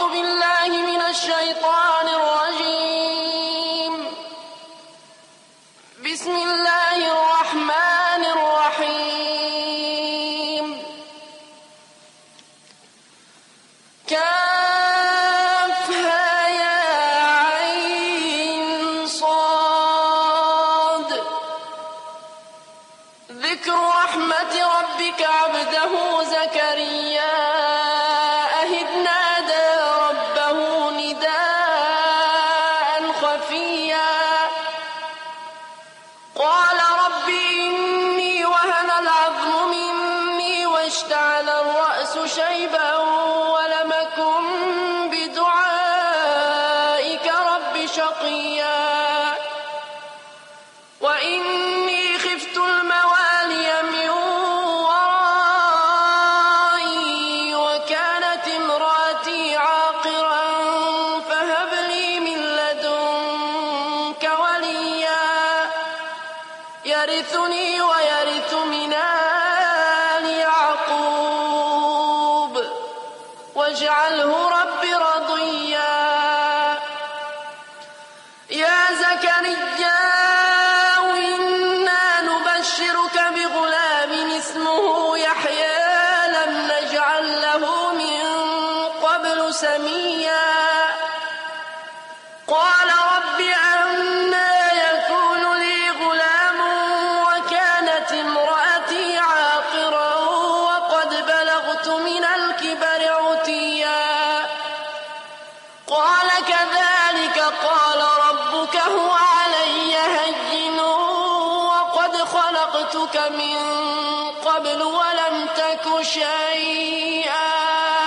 بالله من الشيطان الرجيم. بسم الله الرحمن الرحيم. كافها يا عين صاد. ذكر رحمة ربك عبده زكريا إذ نادى ربه نداء خفيا قال رب إني وهن العظم مني واشتعل الرأس شيبا ولم أكن بدعائك رب شقيا وإني خفت الموالي من ورائي وكانت امرأتي عاقرا فهب لي من لدنك وليا يرثني ويرث من آل يعقوب واجعله رب رضيا. يا زكريا إنا نبشرك بغلام اسمه يحيى لم نجعل له من قبل سميا قال رب أنى يكون لي غلام وكانت امرأتي عاقرا وقد بلغت من الكبر عتيا قال كذلك قال ربك هو علي هين وقد خلقتك من قبل ولم تك شيئا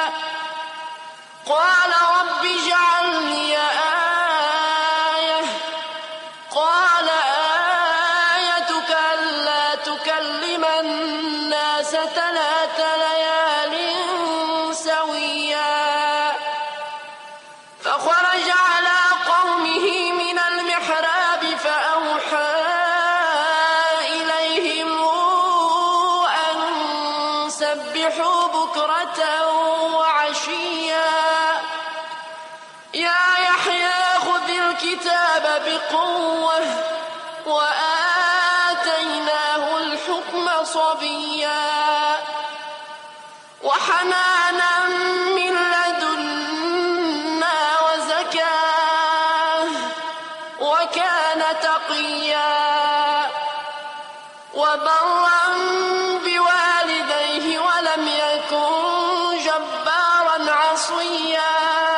قال رب اجعل لي آية قال آيتك ألا تكلم الناس 3 ليال سويا فخرج على قومه من المحراب فأوحى إليهم أن سبحوا بكرة وعشيا يا يحيى خذ الكتاب بقوة وآتيناه الحكم صبيا وحنانا من لدنا وزكاة وكان تقيا وبرا بوالديه ولم يكن جبارا عصيا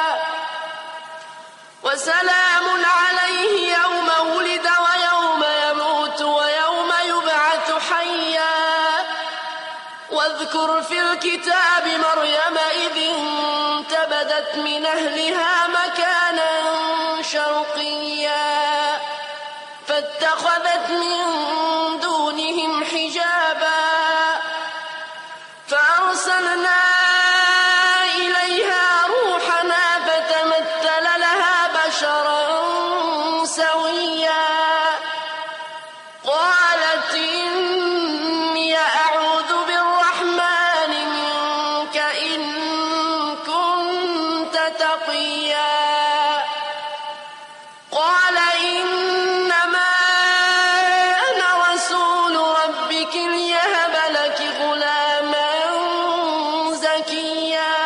وسلام عليه يوم ولد ويوم يموت ويوم يبعث حيا واذكر في الكتاب مريم إذ انتبذت من أهلها مكانا شرقيا فاتخذت من دونهم حجابا فأرسلنا إليها روحنا فتمثل لها بشرا سويا قالت إني أعوذ بالرحمن منك إن كنت تقيا قال إنما أنا رسول ربك ليهب لك غلاما زكيا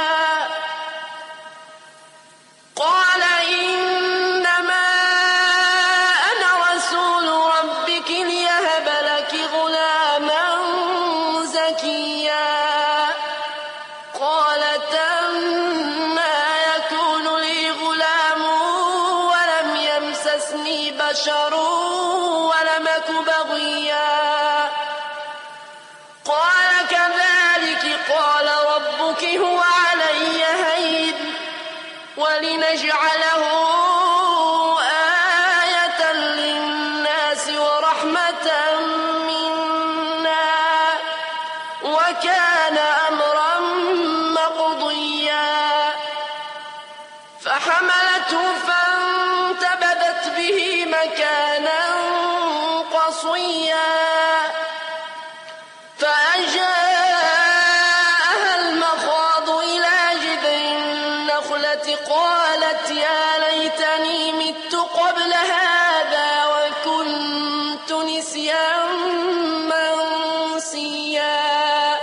قال إنما أنا رسول ربك ليهب لك غلاما زكيا قالت أنى يكون لي غلام ولم يمسسني بشر ولم أك بغيا قال كذلك قال ربك هو علي هين ولنجعله آية للناس ورحمة منا وكان أمرا مقضيا فحملته فانتبذت به مكانا قصيا فأجاءها المخاض إلى جذع النخلة القتلة قالت يا ليتني مت قبل هذا وكنت نسيا منسيا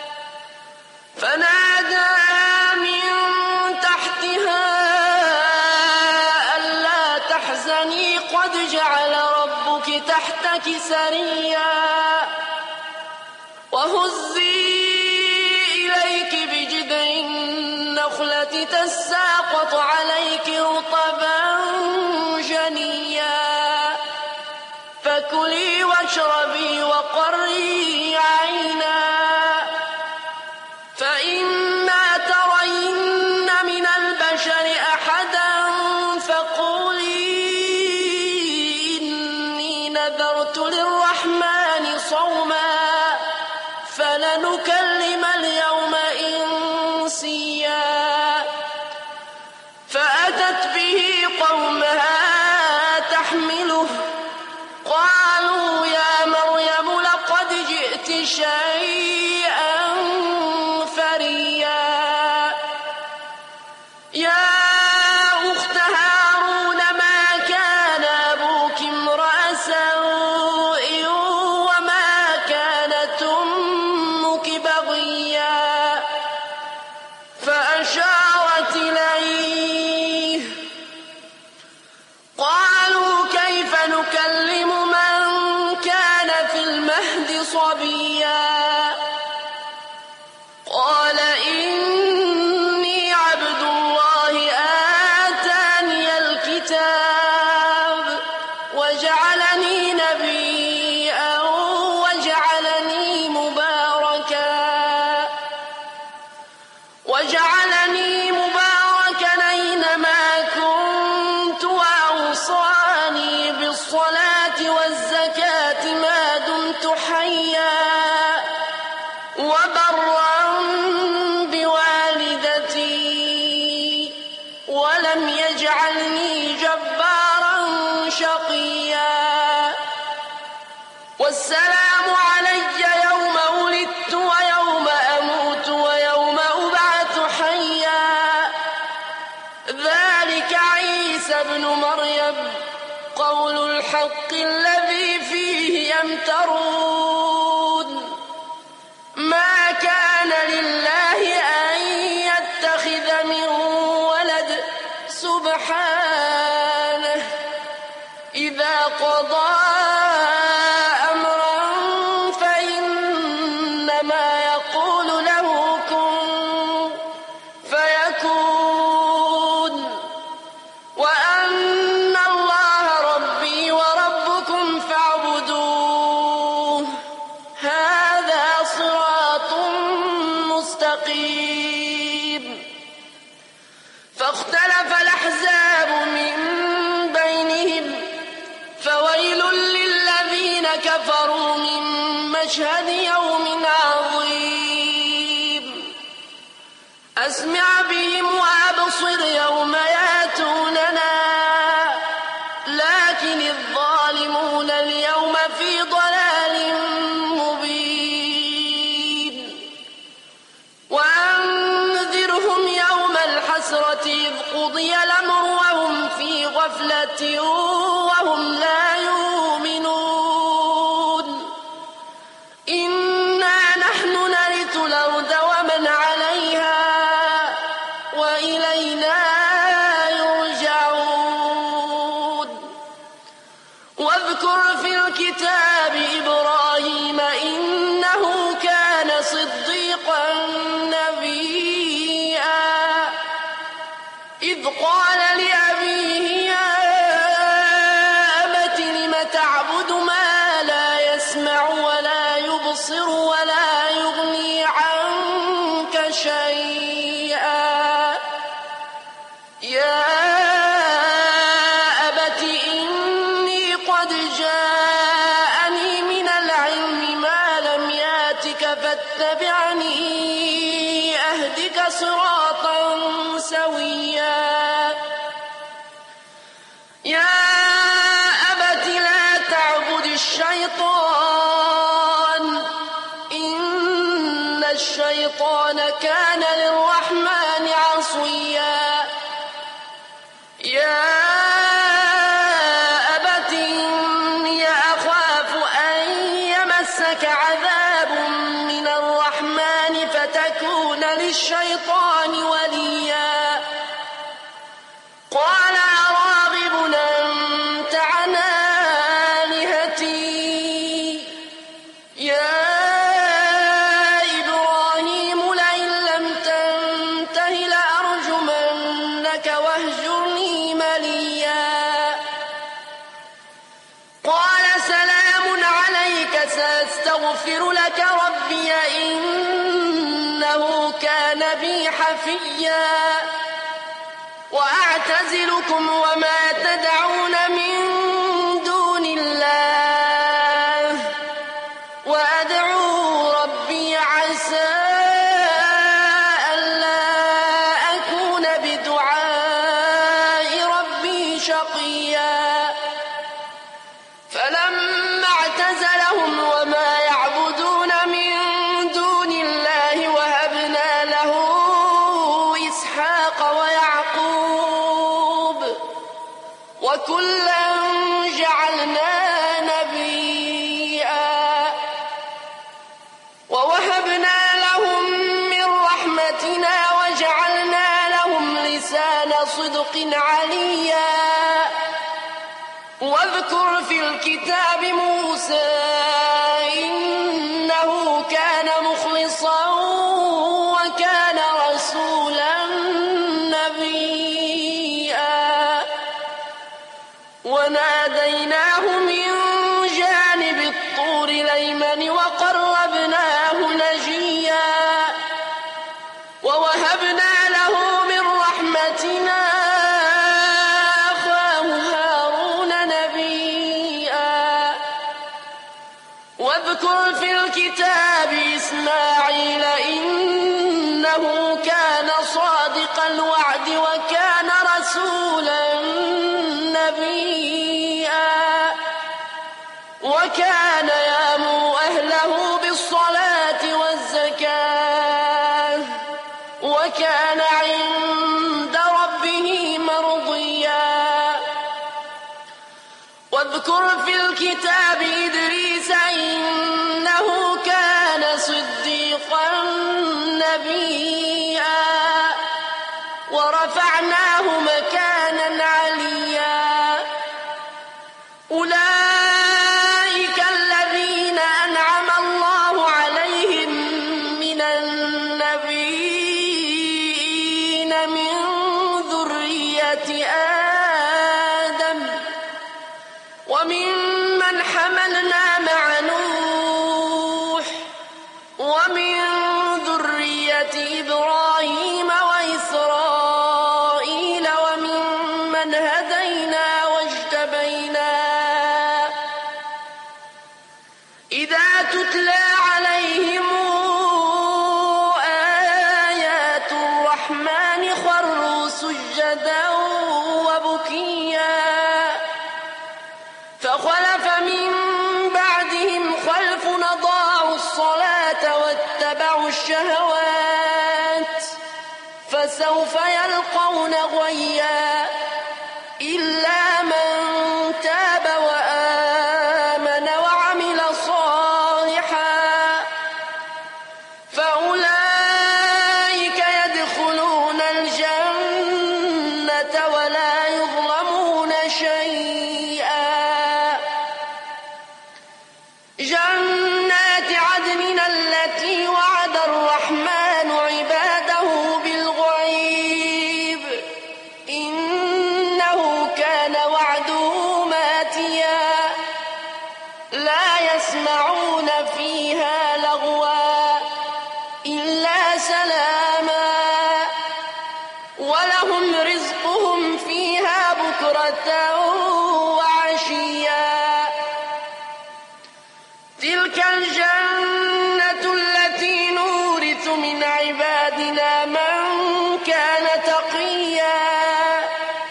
فناداها من تحتها ألا تحزني قد جعل ربك تحتك سريا وهزي إليك بجذع النخلة تساقط عليك رطبا جنيا فكلي واشربي وقري عينا فإما ترين من البشر أحدا فقولي إني نذرت للرحمن صوما فلنكلم اليوم إنسيا فأتت به قومها تحمله قالوا يا مريم لقد جئت شيئا فريا يا أخت هارون ما كان أبوك امرأ سوء وما كانت أمك بغيا فأشارت إليه قالوا كيف نكلم من كان في المهد صبيا قال إني عبد الله آتاني الكتاب وجعلني نبيا وجعلني مباركا أينما كنت وأوصاني بالصلاة والزكاة ما دمت حيا وبرا بوالدتي ولم يجعلني جبارا شقيا والسلام علي يوم ولدت ويوم أموت ويوم أبعث حيا ذلك عيسى ابن مريم قول الحق الذي فيه يمترون ما كان لله أن يتخذ من ولد سبحانه إذا قضى أمرا فإنما يقول له كن فيكون وأن الله ربي وربكم فاعبدوه هذا صراط مستقيم فاختلف الأحزاب من بينهم فويل للذين كفروا من مشهد يوم عظيم أسمع بهم وأبصر يوم يأتوننا لكن الظالمون اليوم في ضلال مبين وأنذرهم يوم الحسرة إذ قضي الأمر وهم في غفلة وهم لا يؤمنون إنا نحن نرث الأرض ومن عليها وإلينا يرجعون واذكر في الكتاب إبراهيم إنه كان صديقا نبيا إذ قال لأبيه يا أبت لم تعبد ما لا يسمع ولا يبصر ولا يغني عنك شيئا يا أبت إني قد جاءني من العلم ما لم ياتك فاتبعني أهدك صراطا سويا أستغفر لك ربي إنه كان بي حفيا وأعتزلكم وما تدعون من دون الله وأدعو ربي عسى ألا أكون بدعاء ربي شقيا فلما اعتزلهم وما يعبدون من دون الله وهبنا له إسحاق ويعقوب وكلا جعلنا نبيا ووهبنا لهم من رحمتنا وجعلنا لهم لسان صدق عليا واذكر في الكتاب موسى إنه كان مخلصا وكان رسولا نبيا وناديناه من جانب الطور الأيمن وقربناه نجيا ووهبنا له من رحمتنا واذكر في الكتاب إسماعيل إنه كان صادق الوعد وكان رسولا نبيا وكان يأمر أهله بالصلاة والزكاة وكان عند ربه مرضيا واذكر في الكتاب إدريس إنه كان صديقا نبيا ورفعناه مكانا عليا أولئك الذين أنعم الله عليهم من النبيين من ذرية آدم وممن حملنا مع نوح ومن ذرية إبراهيم وإسرائيل وممن هدينا واجتبينا إذا تتلى عليهم آيات الرحمن خروا سجدا وبكيا فخلف من بعدهم خلف أضاعوا الصلاة واتبعوا الشهوات فسوف يلقون غيا إلا من تاب وآمن وعمل صالحا فأولئك يدخلون الجنة ولا يظلمون شيئا جنات عدن التي وعد الرحمن عباده بالغيب إنه كان وعده ماتيا لا يسمعون فيها لغوا إلا سلاما ولهم رزقهم فيها بكرة وعشيا تلك الجنة التي نورث من عبادنا من كان تقيا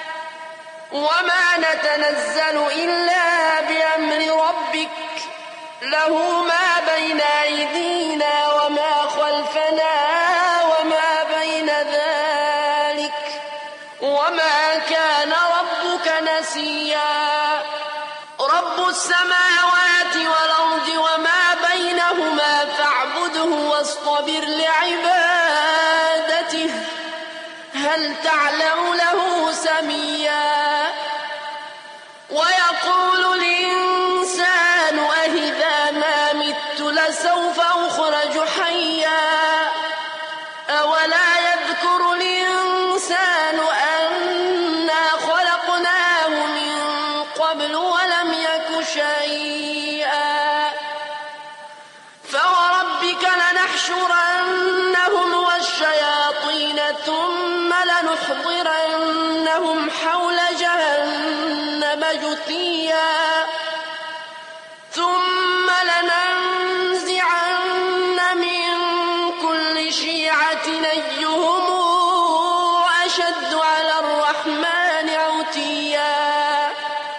وما نتنزل إلا بأمر ربك له ما بين أيدينا وما خلفنا وما بين ذلك وما كان ربك نسيا رب السماوات والأرض وما بينهما فاعبده واصطبر لعبادته هل تعلم له سميا ويقول الإنسان أهذا ما مت لسوف أخرج حيا أولا يذكر الإنسان أنا خلقناه من قبل ولم يك شيئا لنحضرنهم حول جهنم جثيا ثم لننزعن من كل شيعة أيهم أشد على الرحمن عتيا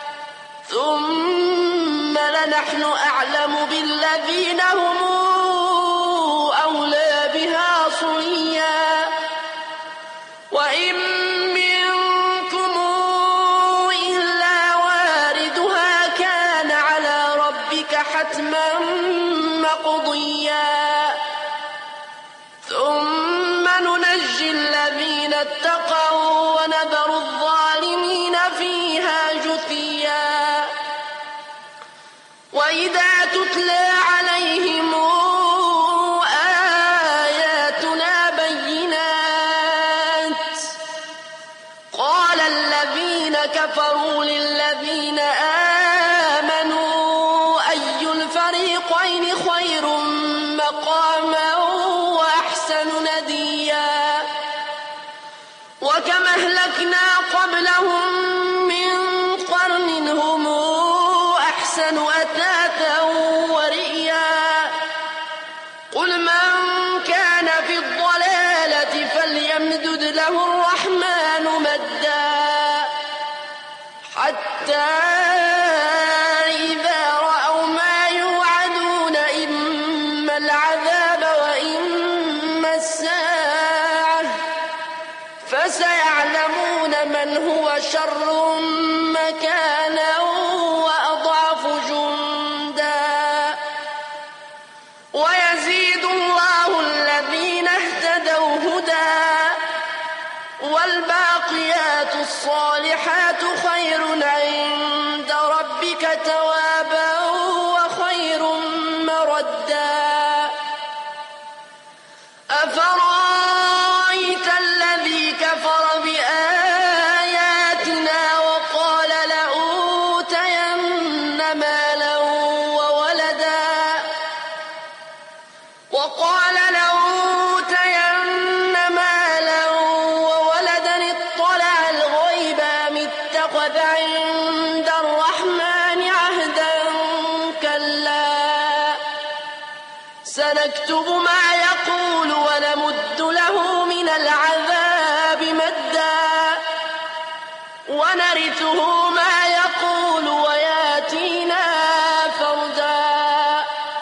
ثم لنحن أعلم بالذين هم أولى بها صليا وإن منكم إلا واردها كان على ربك حتما مقضيا ثم ننجي الذين اتقوا ونذر الظالمين فيها جثيا وإذا تتلى عليهم آياتنا بينات قال الذين كفروا للذين آمنوا أي الفريقين خير مقاما وأحسن نديا وكم أهلكنا قبلهم من قرن هم أحسن أثاثا ورئيا قل من كان في الضلالة فليمدد له الرحمن مدا حتى إذا رأوا ما يوعدون إما العذاب وإما الساعة فسيعلمون من هو شر مكانا وأضعف جندا ويزيد الله الذين اهتدوا هدى والباقيات الصالحات خير عند ربك ثوابا وخير مردا أفرأيت الذي كفر بآياتنا وقال لأوتين مالا وولدا اطلع الغيب أم اتخذ عند الرحمن عهدا كلا سنكتب ما يقول ونمد له من العذاب مدا ونرثه ما يقول وياتينا فردا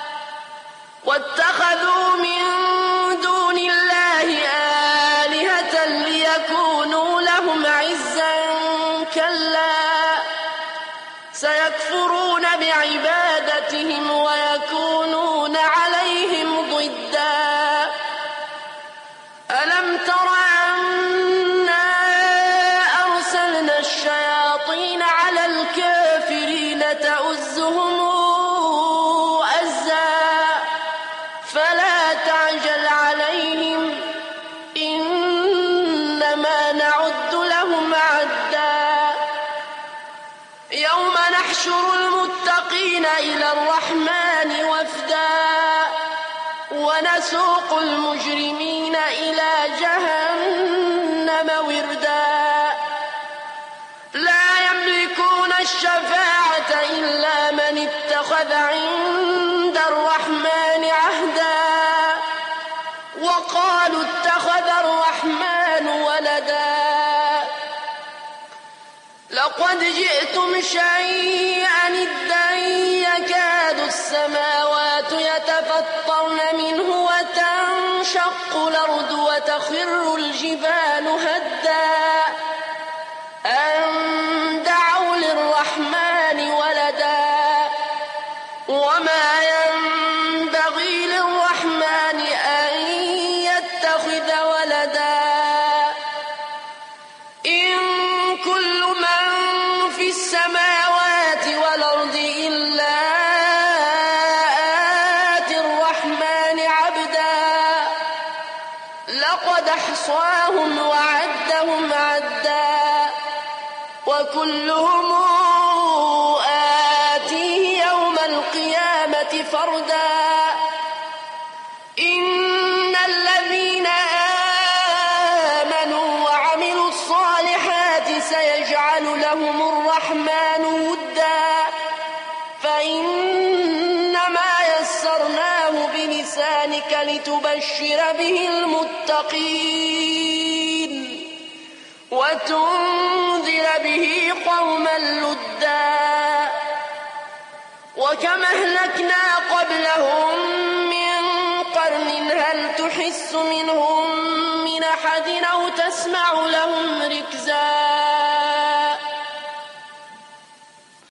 واتخذوا من دون الله آلهة ليكونوا لهم عزا كلا سيكفرون بعبادتهم ويكونون عليهم ضدا ألم تر أنا أرسلنا الشياطين على الكافرين تؤزهم أزا فلا تعجل عليهم إنما نعد لهم عدا يوم نحشر المتقين إلى الرحمن وفدا ونسوق المجرمين إلى جهنم وردا لا يملكون الشفاعة إلا من اتخذ عند الرحمن عهدا وقالوا اتخذ الرحمن ولدا لقد جئتم شيئا إدا يكاد السماوات يتفطرن منه وتنشق الأرض وتخر الجبال هدا أن دعوا للرحمن ولدا وما ينبغي للرحمن أن يتخذ ولدا إن كل من في السماوات والأرض إلا آتي الرحمن عبدا لقد أحصاهم وعدهم عدا وكلهم آتيه يوم القيامة فردا إن الذين آمنوا وعملوا لهم الرحمن ودا فإنما يسرناه بلسانك لتبشر به المتقين وتنذر به قوما لدا وكم أهلكنا قبلهم من قرن هل تحس منهم من أحد أو تسمع لهم ركزا